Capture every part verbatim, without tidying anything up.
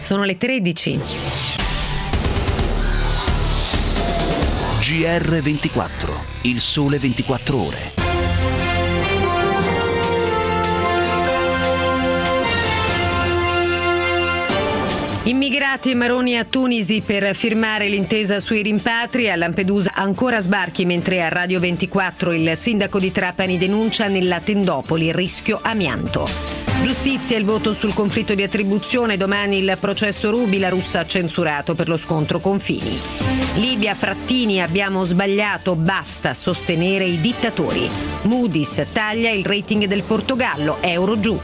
Sono le tredici. G R ventiquattro, il sole ventiquattro ore. Immigrati e maroni a Tunisi per firmare l'intesa sui rimpatri. A Lampedusa ancora sbarchi, mentre a Radio ventiquattro il sindaco di Trapani denuncia nella tendopoli rischio amianto. Giustizia e il voto sul conflitto di attribuzione. Domani il processo Ruby, la Russa ha censurato per lo scontro confini. Libia, Frattini, abbiamo sbagliato, basta sostenere i dittatori. Moody's taglia il rating del Portogallo, euro giù.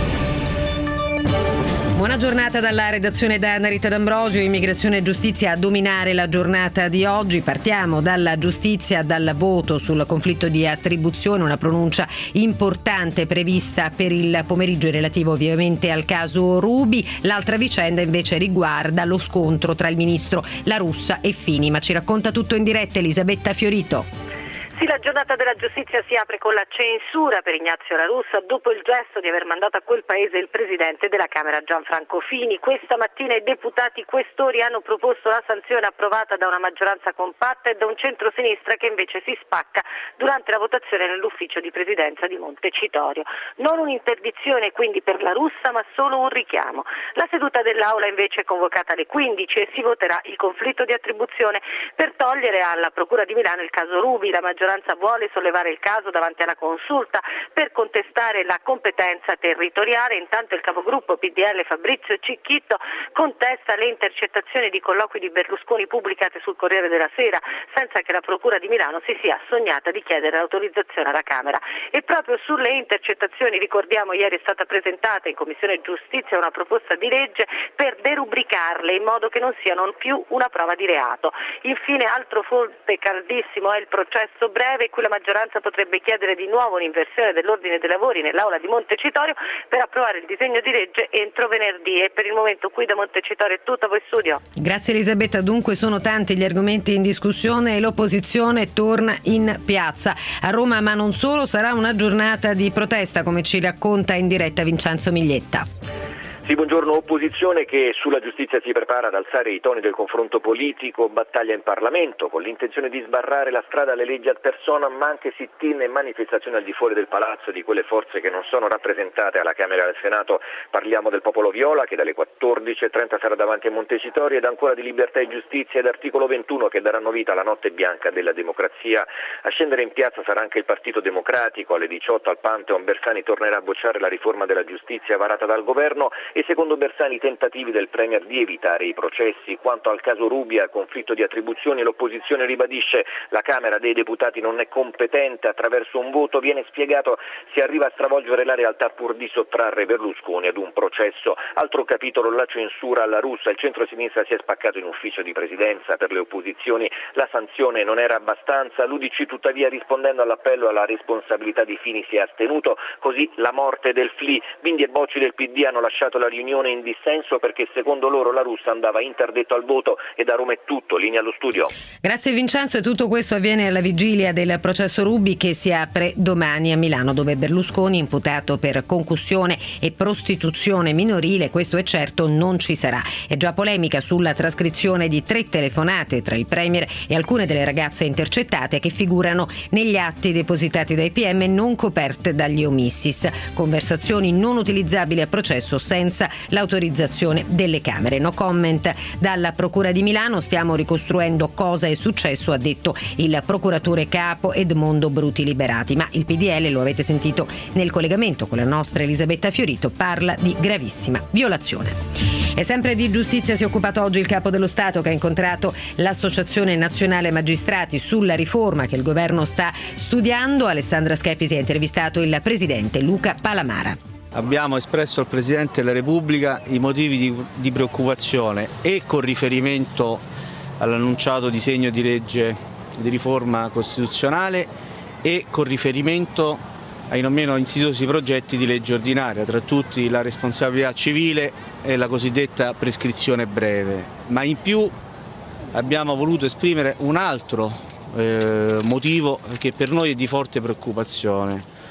Buona giornata dalla redazione da Narita D'Ambrosio. Immigrazione e giustizia a dominare la giornata di oggi. Partiamo dalla giustizia, dal voto sul conflitto di attribuzione, una pronuncia importante prevista per il pomeriggio relativo ovviamente al caso Ruby. L'altra vicenda invece riguarda lo scontro tra il ministro La Russa e Fini. Ma ci racconta tutto in diretta Elisabetta Fiorito. Sì, la giornata della giustizia si apre con la censura per Ignazio La Russa dopo il gesto di aver mandato a quel paese il presidente della Camera Gianfranco Fini. Questa mattina i deputati questori hanno proposto la sanzione approvata da una maggioranza compatta e da un centro-sinistra che invece si spacca durante la votazione nell'ufficio di presidenza di Montecitorio. Non un'interdizione quindi per La Russa, ma solo un richiamo. La seduta dell'Aula invece è convocata alle quindici e si voterà il conflitto di attribuzione per togliere alla Procura di Milano il caso Ruby. La maggioranza vuole sollevare il caso davanti alla consulta per contestare la competenza territoriale. Intanto il capogruppo P D L Fabrizio Cicchitto contesta le intercettazioni di colloqui di Berlusconi pubblicate sul Corriere della Sera senza che la Procura di Milano si sia sognata di chiedere l'autorizzazione alla Camera. E proprio sulle intercettazioni, ricordiamo, ieri è stata presentata in Commissione Giustizia una proposta di legge per derubricarle in modo che non siano più una prova di reato. Infine, altro fonte caldissimo è il processo breve, qui la maggioranza potrebbe chiedere di nuovo un'inversione dell'ordine dei lavori nell'aula di Montecitorio per approvare il disegno di legge entro venerdì. E per il momento qui da Montecitorio è tutto, a voi studio. Grazie Elisabetta, dunque sono tanti gli argomenti in discussione e l'opposizione torna in piazza. A Roma, ma non solo, sarà una giornata di protesta, come ci racconta in diretta Vincenzo Miglietta. Sì, buongiorno. Opposizione che sulla giustizia si prepara ad alzare i toni del confronto politico, battaglia in Parlamento con l'intenzione di sbarrare la strada alle leggi ad personam, ma anche sit-in e manifestazioni al di fuori del palazzo di quelle forze che non sono rappresentate alla Camera e al Senato. Parliamo del Popolo Viola che dalle quattordici e trenta sarà davanti a Montecitorio, ed ancora di Libertà e Giustizia ed Articolo ventuno che daranno vita alla notte bianca della democrazia. A scendere in piazza sarà anche il Partito Democratico. Alle diciotto al Pantheon Bersani tornerà a bocciare la riforma della giustizia varata dal governo e secondo Bersani i tentativi del Premier di evitare i processi. Quanto al caso Ruby, al conflitto di attribuzioni, l'opposizione ribadisce la Camera dei Deputati non è competente, attraverso un voto viene spiegato si arriva a stravolgere la realtà pur di sottrarre Berlusconi ad un processo. Altro capitolo, la censura alla Russa. Il centro-sinistra si è spaccato in ufficio di presidenza. Per le opposizioni la sanzione non era abbastanza, l'U D C tuttavia rispondendo all'appello alla responsabilità di Fini si è astenuto, così la morte del F L I. Bindi e Bocci del P D hanno lasciato la riunione in dissenso perché secondo loro La Russa andava interdetto al voto. E da Roma è tutto, linea allo studio. Grazie Vincenzo, e tutto questo avviene alla vigilia del processo Ruby che si apre domani a Milano, dove Berlusconi, imputato per concussione e prostituzione minorile, questo è certo, non ci sarà. È già polemica sulla trascrizione di tre telefonate tra il Premier e alcune delle ragazze intercettate che figurano negli atti depositati dai P M non coperte dagli omissis, conversazioni non utilizzabili a processo senza l'autorizzazione delle Camere. No comment dalla Procura di Milano, stiamo ricostruendo cosa è successo, ha detto il procuratore capo Edmondo Bruti Liberati, ma il P D L, lo avete sentito nel collegamento con la nostra Elisabetta Fiorito, parla di gravissima violazione. E sempre di giustizia si è occupato oggi il Capo dello Stato, che ha incontrato l'Associazione Nazionale Magistrati sulla riforma che il governo sta studiando. Alessandra Schepisi ha intervistato il presidente Luca Palamara. Abbiamo espresso al Presidente della Repubblica i motivi di, di preoccupazione e con riferimento all'annunciato disegno di legge di riforma costituzionale e con riferimento ai non meno insidiosi progetti di legge ordinaria, tra tutti la responsabilità civile e la cosiddetta prescrizione breve. Ma in più abbiamo voluto esprimere un altro eh, motivo che per noi è di forte preoccupazione.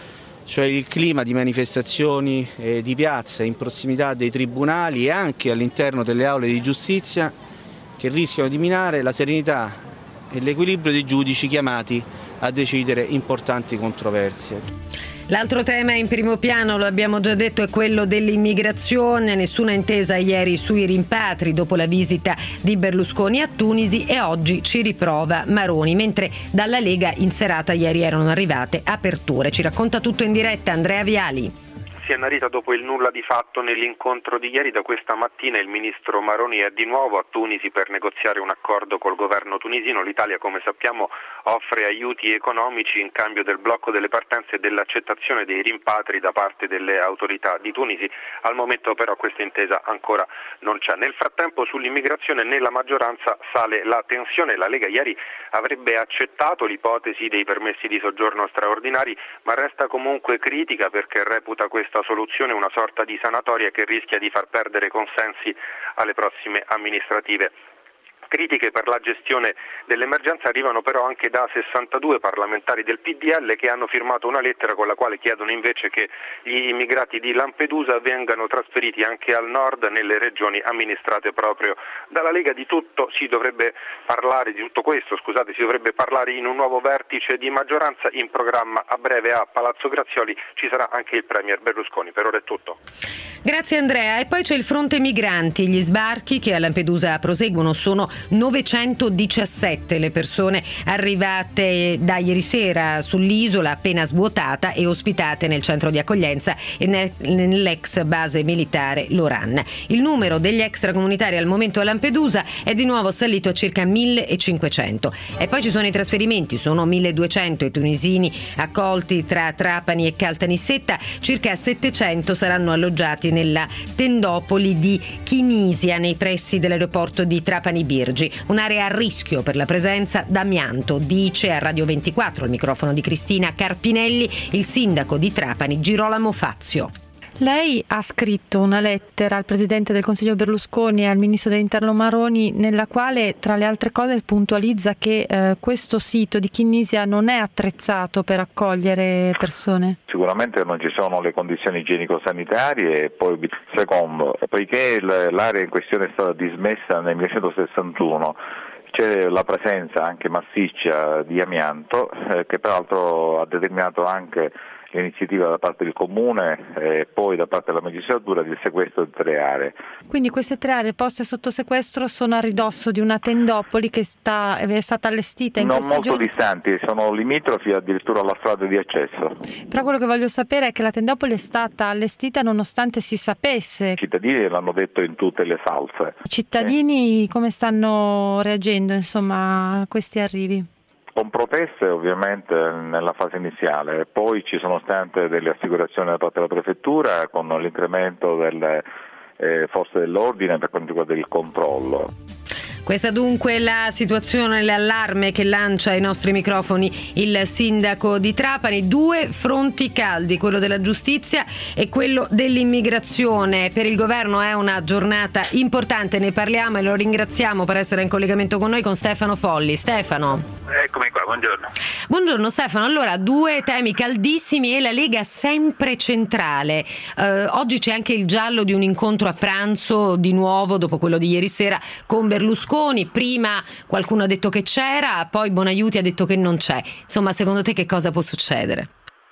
cioè il clima di manifestazioni eh, di piazza in prossimità dei tribunali e anche all'interno delle aule di giustizia, che rischiano di minare la serenità e l'equilibrio dei giudici chiamati a decidere importanti controversie. L'altro tema in primo piano, lo abbiamo già detto, è quello dell'immigrazione. Nessuna intesa ieri sui rimpatri dopo la visita di Berlusconi a Tunisi, e oggi ci riprova Maroni, mentre dalla Lega in serata ieri erano arrivate aperture. Ci racconta tutto in diretta Andrea Viali. Si è Annarita dopo il nulla di fatto nell'incontro di ieri. Da questa mattina il ministro Maroni è di nuovo a Tunisi per negoziare un accordo col governo tunisino. L'Italia, come sappiamo, offre aiuti economici in cambio del blocco delle partenze e dell'accettazione dei rimpatri da parte delle autorità di Tunisi. Al momento però questa intesa ancora non c'è. Nel frattempo sull'immigrazione nella maggioranza sale la tensione. La Lega ieri avrebbe accettato l'ipotesi dei permessi di soggiorno straordinari, ma resta comunque critica perché reputa questa soluzione una sorta di sanatoria che rischia di far perdere consensi alle prossime amministrative. Critiche per la gestione dell'emergenza arrivano però anche da sessantadue parlamentari del P D L che hanno firmato una lettera con la quale chiedono invece che gli immigrati di Lampedusa vengano trasferiti anche al nord nelle regioni amministrate proprio dalla Lega. Di tutto si dovrebbe parlare, di tutto questo, scusate, si dovrebbe parlare in un nuovo vertice di maggioranza in programma a breve a Palazzo Grazioli. Ci sarà anche il premier Berlusconi. Per ora è tutto. Grazie Andrea. E poi c'è il fronte migranti. Gli sbarchi che a Lampedusa proseguono, sono novecentodiciassette le persone arrivate da ieri sera sull'isola, appena svuotata e ospitate nel centro di accoglienza e nell'ex base militare Loran. Il numero degli extracomunitari al momento a Lampedusa è di nuovo salito a circa millecinquecento. E poi ci sono i trasferimenti, sono milleduecento i tunisini accolti tra Trapani e Caltanissetta, circa settecento saranno alloggiati nella tendopoli di Chinisia nei pressi dell'aeroporto di Trapani Birgi, un'area a rischio per la presenza d'amianto, dice a Radio ventiquattro al microfono di Cristina Carpinelli il sindaco di Trapani Girolamo Fazio. Lei ha scritto una lettera al Presidente del Consiglio Berlusconi e al Ministro dell'Interno Maroni, nella quale tra le altre cose puntualizza che eh, questo sito di Chinisia non è attrezzato per accogliere persone. Sicuramente non ci sono le condizioni igienico-sanitarie, e poi secondo, poiché l'area in questione è stata dismessa nel millenovecentosessantuno, c'è la presenza anche massiccia di amianto eh, che peraltro ha determinato anche l'iniziativa da parte del Comune e poi da parte della magistratura del sequestro di tre aree. Quindi queste tre aree poste sotto sequestro sono a ridosso di una tendopoli che sta, è stata allestita in non questi molto giorni? distanti, sono limitrofi addirittura alla strada di accesso. Però quello che voglio sapere è che la tendopoli è stata allestita nonostante si sapesse. I cittadini l'hanno detto in tutte le salse. I cittadini eh. come stanno reagendo insomma a questi arrivi? Con proteste ovviamente nella fase iniziale, poi ci sono state delle assicurazioni da parte della prefettura con l'incremento delle eh, forze dell'ordine per quanto riguarda il controllo. Questa dunque la situazione, l'allarme che lancia ai nostri microfoni il sindaco di Trapani. Due fronti caldi, quello della giustizia e quello dell'immigrazione. Per il governo è una giornata importante, ne parliamo e lo ringraziamo per essere in collegamento con noi con Stefano Folli. Stefano. Eccomi qua, buongiorno. Buongiorno Stefano, allora due temi caldissimi e la Lega sempre centrale. Eh, oggi c'è anche il giallo di un incontro a pranzo di nuovo dopo quello di ieri sera con Berlusconi. Prima qualcuno ha detto che c'era, poi Bonaiuti ha detto che non c'è. Insomma, secondo te che cosa può succedere?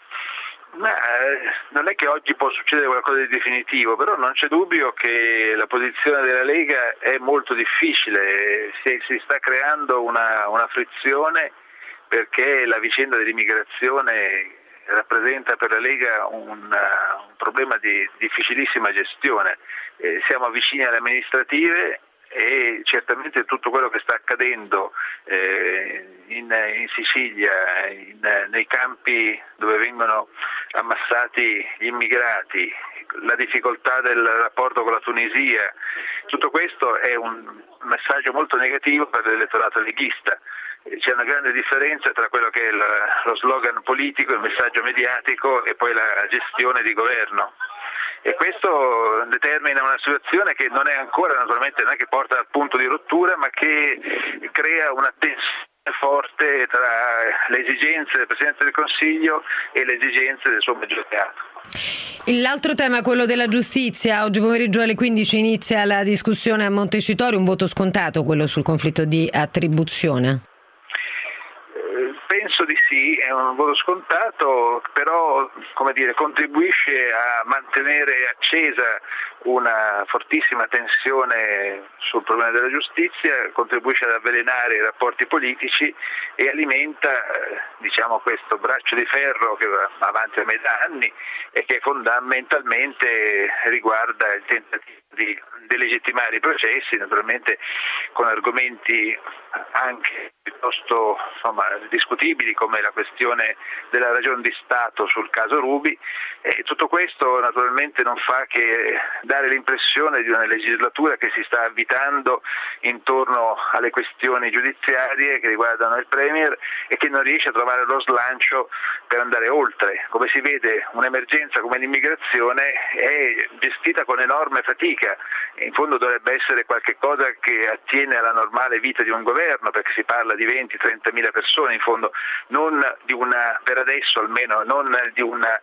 Ma, eh, non è che oggi può succedere qualcosa di definitivo, però non c'è dubbio che la posizione della Lega è molto difficile, si, si sta creando una, una frizione perché la vicenda dell'immigrazione rappresenta per la Lega un, uh, un problema di difficilissima gestione. Eh, siamo vicini alle amministrative e certamente tutto quello che sta accadendo eh, in, in Sicilia, in, nei campi dove vengono ammassati gli immigrati, la difficoltà del rapporto con la Tunisia, tutto questo è un messaggio molto negativo per l'elettorato leghista. C'è una grande differenza tra quello che è lo slogan politico, il messaggio mediatico e poi la gestione di governo. E questo determina una situazione che non è ancora, naturalmente, non è che porta al punto di rottura, ma che crea una tensione forte tra le esigenze del Presidente del Consiglio e le esigenze del suo magistrato. L'altro tema, quello della giustizia. Oggi pomeriggio alle quindici inizia la discussione a Montecitorio, un voto scontato quello sul conflitto di attribuzione? Penso di sì, è un voto scontato, però come dire, contribuisce a mantenere accesa una fortissima tensione sul problema della giustizia, contribuisce ad avvelenare i rapporti politici e alimenta diciamo, questo braccio di ferro che va avanti a metà anni e che fondamentalmente riguarda il tentativo di delegittimare i processi, naturalmente con argomenti anche piuttosto insomma, discutibili come la questione della ragione di Stato sul caso Ruby, e tutto questo naturalmente non fa che dare l'impressione di una legislatura che si sta avvitando intorno alle questioni giudiziarie che riguardano il Premier e che non riesce a trovare lo slancio per andare oltre. Come si vede, un'emergenza come l'immigrazione è gestita con enorme fatica, in fondo dovrebbe essere qualche cosa che attiene alla normale vita di un governo, perché si parla di venti trenta mila persone in fondo, non di una, per adesso almeno, non di una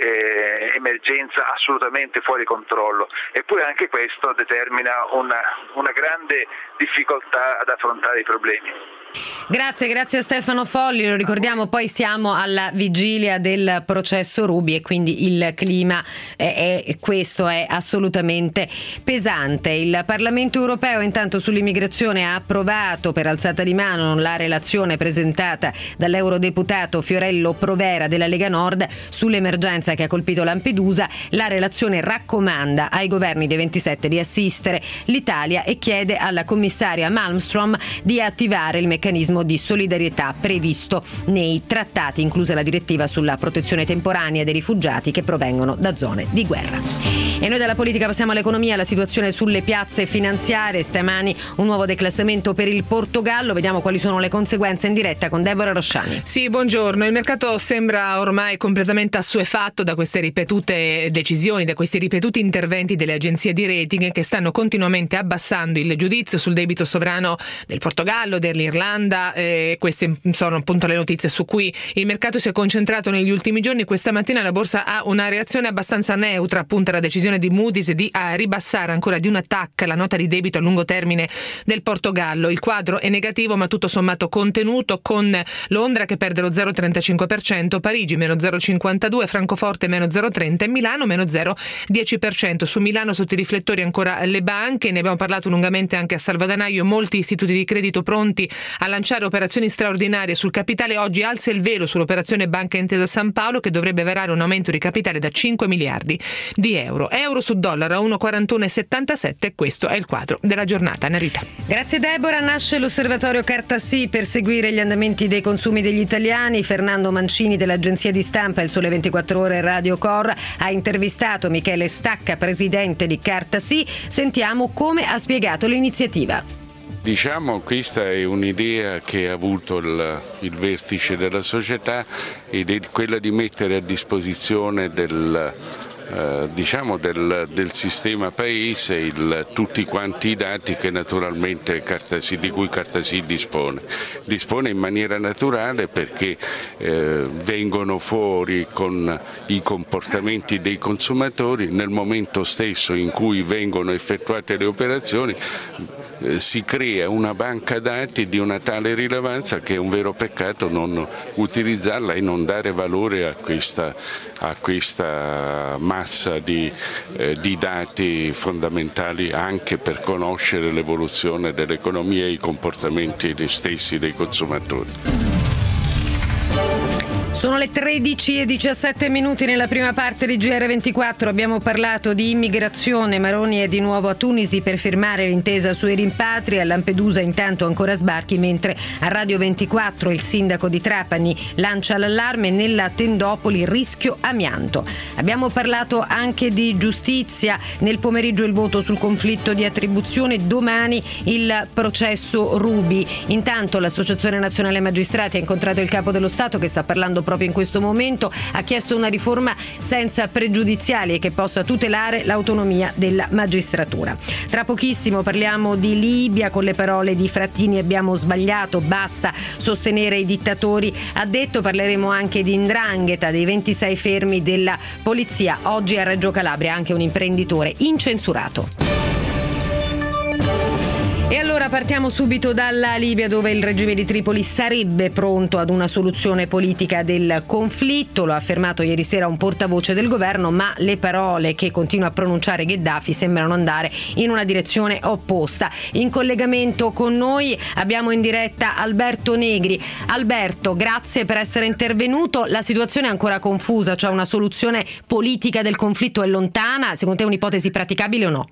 eh, emergenza assolutamente fuori controllo. Eppure anche questo determina una, una grande difficoltà ad affrontare i problemi. Grazie, grazie a Stefano Folli. Lo ricordiamo, poi siamo alla vigilia del processo Ruby e quindi il clima è, è questo è assolutamente pesante. Il Parlamento europeo intanto sull'immigrazione ha approvato per alzata di mano la relazione presentata dall'eurodeputato Fiorello Provera della Lega Nord sull'emergenza che ha colpito Lampedusa. La relazione raccomanda ai governi dei ventisette di assistere l'Italia e chiede alla commissaria Malmström di attivare il meccanismo di solidarietà previsto nei trattati, inclusa la direttiva sulla protezione temporanea dei rifugiati che provengono da zone di guerra. E noi dalla politica passiamo all'economia, la situazione sulle piazze finanziarie. Stamani un nuovo declassamento per il Portogallo, vediamo quali sono le conseguenze in diretta con Deborah Rosciani. Sì, buongiorno. Il mercato sembra ormai completamente assuefatto da queste ripetute decisioni, da questi ripetuti interventi delle agenzie di rating che stanno continuamente abbassando il giudizio sul debito sovrano del Portogallo, dell'Irlanda. Eh, queste sono appunto le notizie su cui il mercato si è concentrato negli ultimi giorni. Questa mattina la borsa ha una reazione abbastanza neutra appunto alla decisione di Moody's di a ribassare ancora di una tacca la nota di debito a lungo termine del Portogallo. Il quadro è negativo ma tutto sommato contenuto, con Londra che perde lo zero virgola trentacinque per cento, Parigi meno zero virgola cinquantadue, Francoforte meno zero virgola trenta e Milano meno zero virgola dieci per cento. Su Milano sotto i riflettori ancora le banche, ne abbiamo parlato lungamente anche a Salvadanaio, molti istituti di credito pronti a lanciare operazioni straordinarie sul capitale. Oggi alza il velo sull'operazione Banca Intesa San Paolo che dovrebbe varare un aumento di capitale da cinque miliardi di euro. Euro su dollaro a uno virgola quarantuno e settantasette, questo è il quadro della giornata. Narita. Grazie Deborah. Nasce l'osservatorio Carta Sì per seguire gli andamenti dei consumi degli italiani. Fernando Mancini dell'agenzia di stampa Il Sole ventiquattro Ore e Radio Cor ha intervistato Michele Stacca, presidente di Carta Sì. Sentiamo come ha spiegato l'iniziativa. Diciamo questa è un'idea che ha avuto il, il vertice della società ed è quella di mettere a disposizione del, eh, diciamo del, del sistema paese il, tutti quanti i dati che naturalmente Cartasì, di cui Cartasì dispone. Dispone in maniera naturale perché eh, vengono fuori con i comportamenti dei consumatori nel momento stesso in cui vengono effettuate le operazioni. Si crea una banca dati di una tale rilevanza che è un vero peccato non utilizzarla e non dare valore a questa, a questa massa di, eh, di dati fondamentali anche per conoscere l'evoluzione dell'economia e i comportamenti stessi dei consumatori. Sono le tredici e diciassette minuti. Nella prima parte di G R ventiquattro abbiamo parlato di immigrazione. Maroni è di nuovo a Tunisi per firmare l'intesa sui rimpatri. A Lampedusa intanto ancora sbarchi, mentre a Radio ventiquattro il sindaco di Trapani lancia l'allarme: nella tendopoli rischio amianto. Abbiamo parlato anche di giustizia. Nel pomeriggio il voto sul conflitto di attribuzione, domani il processo Ruby. Intanto l'Associazione Nazionale Magistrati ha incontrato il Capo dello Stato che sta parlando proprio in questo momento, ha chiesto una riforma senza pregiudiziali e che possa tutelare l'autonomia della magistratura. Tra pochissimo parliamo di Libia con le parole di Frattini: abbiamo sbagliato, basta sostenere i dittatori. Ha detto, parleremo anche di 'ndrangheta, dei ventisei fermi della polizia. Oggi a Reggio Calabria anche un imprenditore incensurato. E allora partiamo subito dalla Libia, dove il regime di Tripoli sarebbe pronto ad una soluzione politica del conflitto. Lo ha affermato ieri sera un portavoce del governo, ma le parole che continua a pronunciare Gheddafi sembrano andare in una direzione opposta. In collegamento con noi abbiamo in diretta Alberto Negri. Alberto, grazie per essere intervenuto. La situazione è ancora confusa, cioè una soluzione politica del conflitto è lontana? Secondo te è un'ipotesi praticabile o no?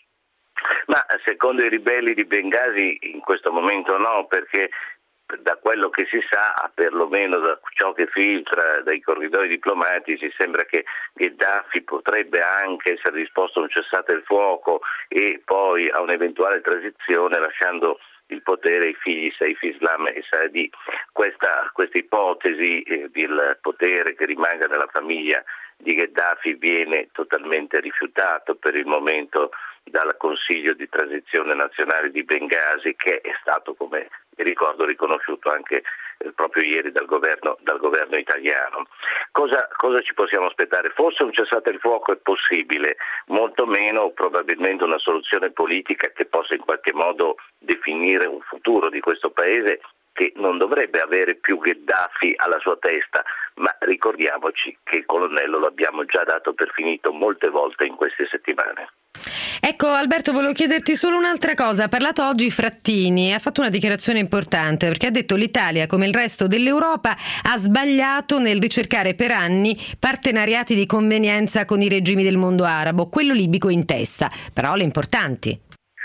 Ma secondo i ribelli di Bengasi in questo momento no, perché da quello che si sa, perlomeno da ciò che filtra dai corridoi diplomatici, sembra che Gheddafi potrebbe anche essere disposto a un cessate il fuoco e poi a un'eventuale transizione, lasciando il potere ai figli Saif Islam e Saadi. Questa, questa ipotesi eh, del potere che rimanga nella famiglia di Gheddafi viene totalmente rifiutato per il momento dal Consiglio di Transizione Nazionale di Bengasi, che è stato, come ricordo, riconosciuto anche eh, proprio ieri dal governo, dal governo italiano. Cosa, cosa ci possiamo aspettare? Forse un cessate il fuoco è possibile, molto meno probabilmente una soluzione politica che possa in qualche modo definire un futuro di questo paese, che non dovrebbe avere più Gheddafi alla sua testa, ma ricordiamoci che il colonnello lo abbiamo già dato per finito molte volte in queste settimane. Ecco Alberto, volevo chiederti solo un'altra cosa. Ha parlato oggi Frattini e ha fatto una dichiarazione importante, perché ha detto: l'Italia, come il resto dell'Europa, ha sbagliato nel ricercare per anni partenariati di convenienza con i regimi del mondo arabo, quello libico in testa. Parole importanti.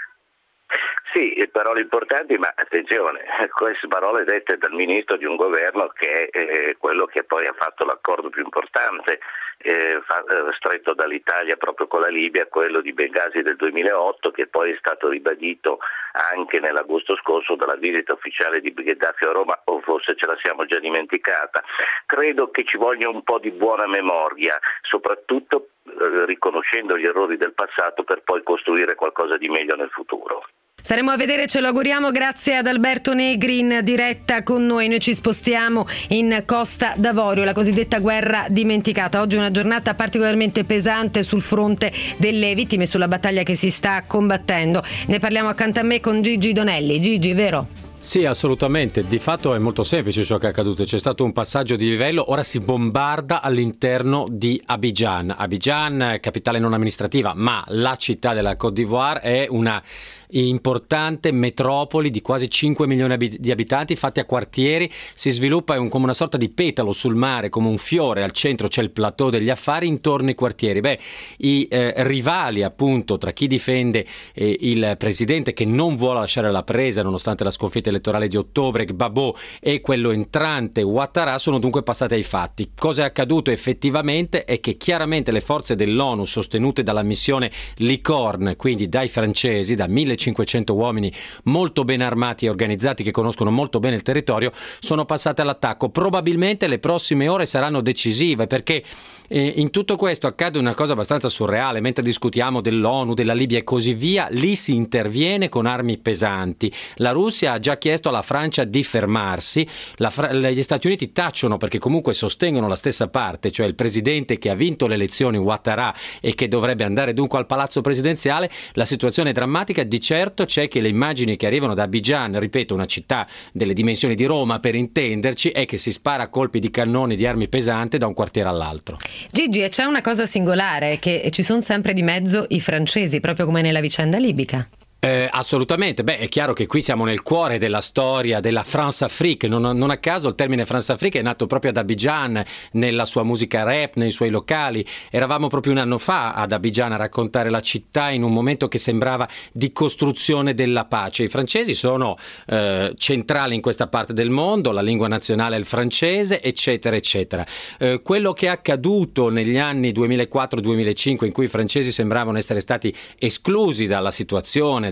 Sì, parole importanti, ma attenzione, queste parole dette dal ministro di un governo che è eh, quello che poi ha fatto l'accordo più importante eh, fa, eh, stretto dall'Italia proprio con la Libia, quello di Bengasi del duemilaotto, che poi è stato ribadito anche nell'agosto scorso dalla visita ufficiale di Gheddafi a Roma, o forse ce la siamo già dimenticata. Credo che ci voglia un po' di buona memoria, soprattutto eh, riconoscendo gli errori del passato per poi costruire qualcosa di meglio nel futuro. Staremo a vedere, ce lo auguriamo. Grazie ad Alberto Negri in diretta con noi. Noi ci spostiamo in Costa d'Avorio, la cosiddetta guerra dimenticata. Oggi è una giornata particolarmente pesante sul fronte delle vittime, sulla battaglia che si sta combattendo. Ne parliamo accanto a me con Gigi Donelli. Gigi, vero? Sì, assolutamente. Di fatto è molto semplice ciò che è accaduto. C'è stato un passaggio di livello. Ora si bombarda all'interno di Abidjan. Abidjan, capitale non amministrativa, ma la città della Côte d'Ivoire, è una importante metropoli di quasi cinque milioni di abitanti, fatti a quartieri. Si sviluppa un, come una sorta di petalo sul mare, come un fiore. Al centro c'è il plateau degli affari, intorno ai quartieri. Beh, i eh, rivali appunto tra chi difende eh, il presidente, che non vuole lasciare la presa nonostante la sconfitta elettorale di ottobre, Gbagbo, e quello entrante Ouattara, sono dunque passati ai fatti. Cosa è accaduto effettivamente è che chiaramente le forze dell'ONU, sostenute dalla missione Licorne, quindi dai francesi, da millecinquecento uomini molto ben armati e organizzati, che conoscono molto bene il territorio, sono passate all'attacco. Probabilmente le prossime ore saranno decisive, perché eh, in tutto questo accade una cosa abbastanza surreale. Mentre discutiamo dell'ONU, della Libia e così via, lì si interviene con armi pesanti. La Russia ha già chiesto alla Francia di fermarsi, la Fra- gli Stati Uniti tacciono perché comunque sostengono la stessa parte, cioè il presidente che ha vinto le elezioni, Ouattara, e che dovrebbe andare dunque al palazzo presidenziale. La situazione è drammatica. Di certo c'è che le immagini che arrivano da Abidjan, ripeto, una città delle dimensioni di Roma per intenderci, è che si spara a colpi di cannoni di armi pesanti da un quartiere all'altro. Gigi, e c'è una cosa singolare, che ci sono sempre di mezzo i francesi, proprio come nella vicenda libica. Eh, assolutamente, beh, è chiaro che qui siamo nel cuore della storia della France-Afrique. Non, non a caso il termine France-Afrique è nato proprio ad Abidjan, nella sua musica rap, nei suoi locali. Eravamo proprio un anno fa ad Abidjan a raccontare la città in un momento che sembrava di costruzione della pace. I francesi sono eh, centrali in questa parte del mondo, la lingua nazionale è il francese, eccetera eccetera. Eh, quello che è accaduto negli anni duemilaquattro duemilacinque, in cui i francesi sembravano essere stati esclusi dalla situazione,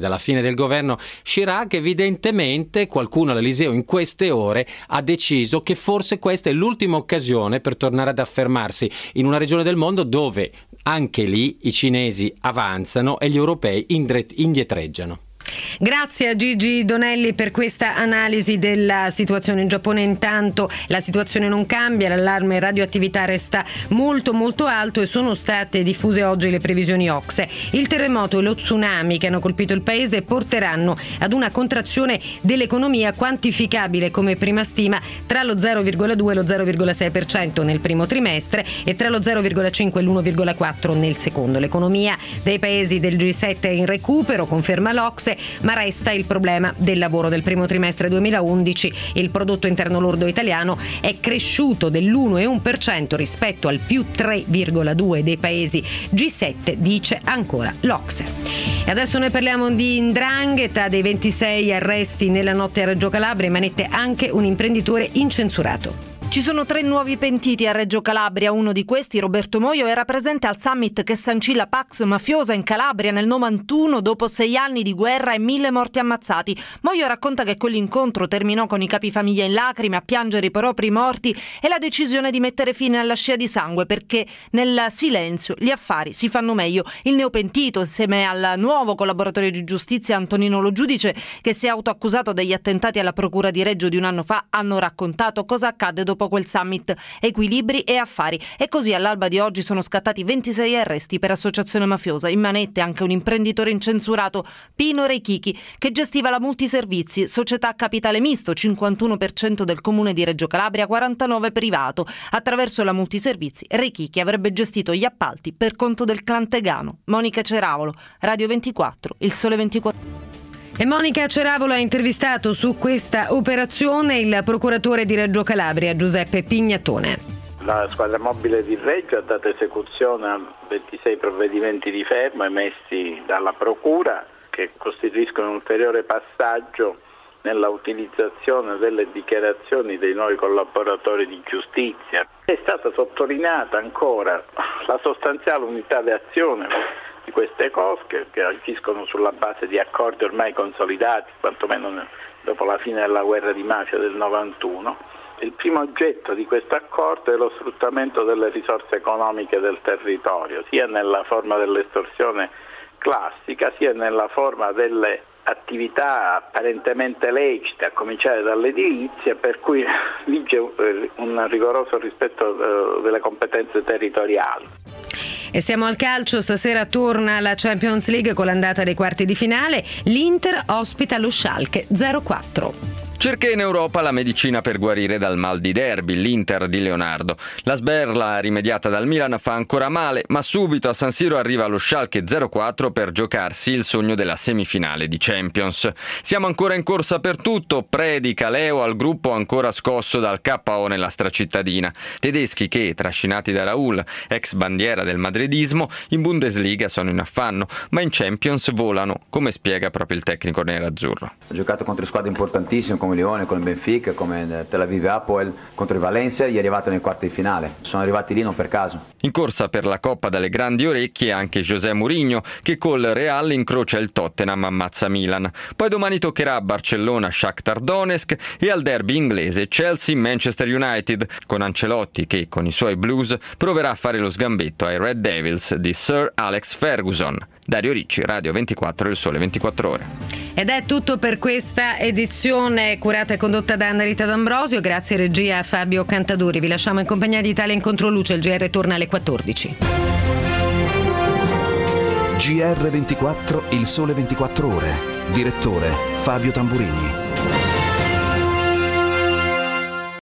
dalla fine del governo Chirac, evidentemente qualcuno all'Eliseo in queste ore ha deciso che forse questa è l'ultima occasione per tornare ad affermarsi in una regione del mondo dove anche lì i cinesi avanzano e gli europei indietreggiano. Grazie a Gigi Donelli per questa analisi della situazione in Giappone. Intanto la situazione non cambia, l'allarme radioattività resta molto molto alto e sono state diffuse oggi le previsioni O C S E. Il terremoto e lo tsunami che hanno colpito il paese porteranno ad una contrazione dell'economia quantificabile come prima stima tra lo zero virgola due e lo zero virgola sei per cento nel primo trimestre e tra lo zero virgola cinque e l'uno virgola quattro nel secondo. L'economia dei paesi del G sette è in recupero, conferma l'O C S E, ma resta il problema del lavoro. Del primo trimestre duemilaundici il prodotto interno lordo italiano è cresciuto dell'uno virgola uno per cento rispetto al più tre virgola due dei paesi G sette, dice ancora l'O C S E. E adesso noi parliamo di 'ndrangheta, dei ventisei arresti nella notte a Reggio Calabria, in manette anche un imprenditore incensurato. Ci sono tre nuovi pentiti a Reggio Calabria. Uno di questi, Roberto Moio, era presente al summit che sancì la Pax mafiosa in Calabria nel novantuno dopo sei anni di guerra e mille morti ammazzati. Moio racconta che quell'incontro terminò con i capifamiglia in lacrime a piangere i propri morti e la decisione di mettere fine alla scia di sangue, perché nel silenzio gli affari si fanno meglio. Il neopentito, insieme al nuovo collaboratore di giustizia Antonino Lo Giudice, che si è autoaccusato degli attentati alla procura di Reggio di un anno fa, hanno raccontato cosa accadde dopo quel summit: equilibri e affari. E così all'alba di oggi sono scattati ventisei arresti per associazione mafiosa. In manette anche un imprenditore incensurato, Pino Reichichi, che gestiva la Multiservizi, società a capitale misto, cinquantuno per cento del comune di Reggio Calabria, quarantanove per cento privato. Attraverso la Multiservizi Reichichi avrebbe gestito gli appalti per conto del clan Tegano. Monica Ceravolo, Radio ventiquattro, Il Sole ventiquattro. E Monica Ceravolo ha intervistato su questa operazione il procuratore di Reggio Calabria, Giuseppe Pignatone. La squadra mobile di Reggio ha dato esecuzione a ventisei provvedimenti di fermo emessi dalla procura, che costituiscono un ulteriore passaggio nella utilizzazione delle dichiarazioni dei nuovi collaboratori di giustizia. È stata sottolineata ancora la sostanziale unità di azione di queste cosche, che agiscono sulla base di accordi ormai consolidati, quantomeno dopo la fine della guerra di mafia del novantuno. Il primo oggetto di questo accordo è lo sfruttamento delle risorse economiche del territorio, sia nella forma dell'estorsione classica, sia nella forma delle attività apparentemente lecite, a cominciare dall'edilizia, per cui vige un rigoroso rispetto delle competenze territoriali. E siamo al calcio, stasera torna la Champions League con l'andata dei quarti di finale. L'Inter ospita lo Schalke zero quattro. Cerca in Europa la medicina per guarire dal mal di derby, l'Inter di Leonardo. La sberla rimediata dal Milan fa ancora male, ma subito a San Siro arriva lo Schalke zero quattro per giocarsi il sogno della semifinale di Champions. Siamo ancora in corsa per tutto, predica Leo al gruppo ancora scosso dal K O nella stracittadina. Tedeschi che, trascinati da Raul, ex bandiera del madridismo, in Bundesliga sono in affanno, ma in Champions volano, come spiega proprio il tecnico nerazzurro. Ha giocato contro squadre importantissime come Lione, con il Benfica, come Tel Aviv Apoel, contro il Valencia, gli è arrivato nei quarti di finale. Sono arrivati lì non per caso. In corsa per la Coppa dalle grandi orecchie anche José Mourinho, che col Real incrocia il Tottenham ammazza Milan. Poi domani toccherà a Barcellona Shakhtar Donetsk e al derby inglese Chelsea-Manchester United, con Ancelotti che con i suoi Blues proverà a fare lo sgambetto ai Red Devils di Sir Alex Ferguson. Dario Ricci, Radio ventiquattro, Il Sole ventiquattro Ore. Ed è tutto per questa edizione curata e condotta da Anna Rita D'Ambrosio. Grazie regia a Fabio Cantaduri. Vi lasciamo in compagnia di Italia in Controluce. Il G R torna alle quattordici. G R ventiquattro, Il Sole ventiquattro Ore. Direttore Fabio Tamburini.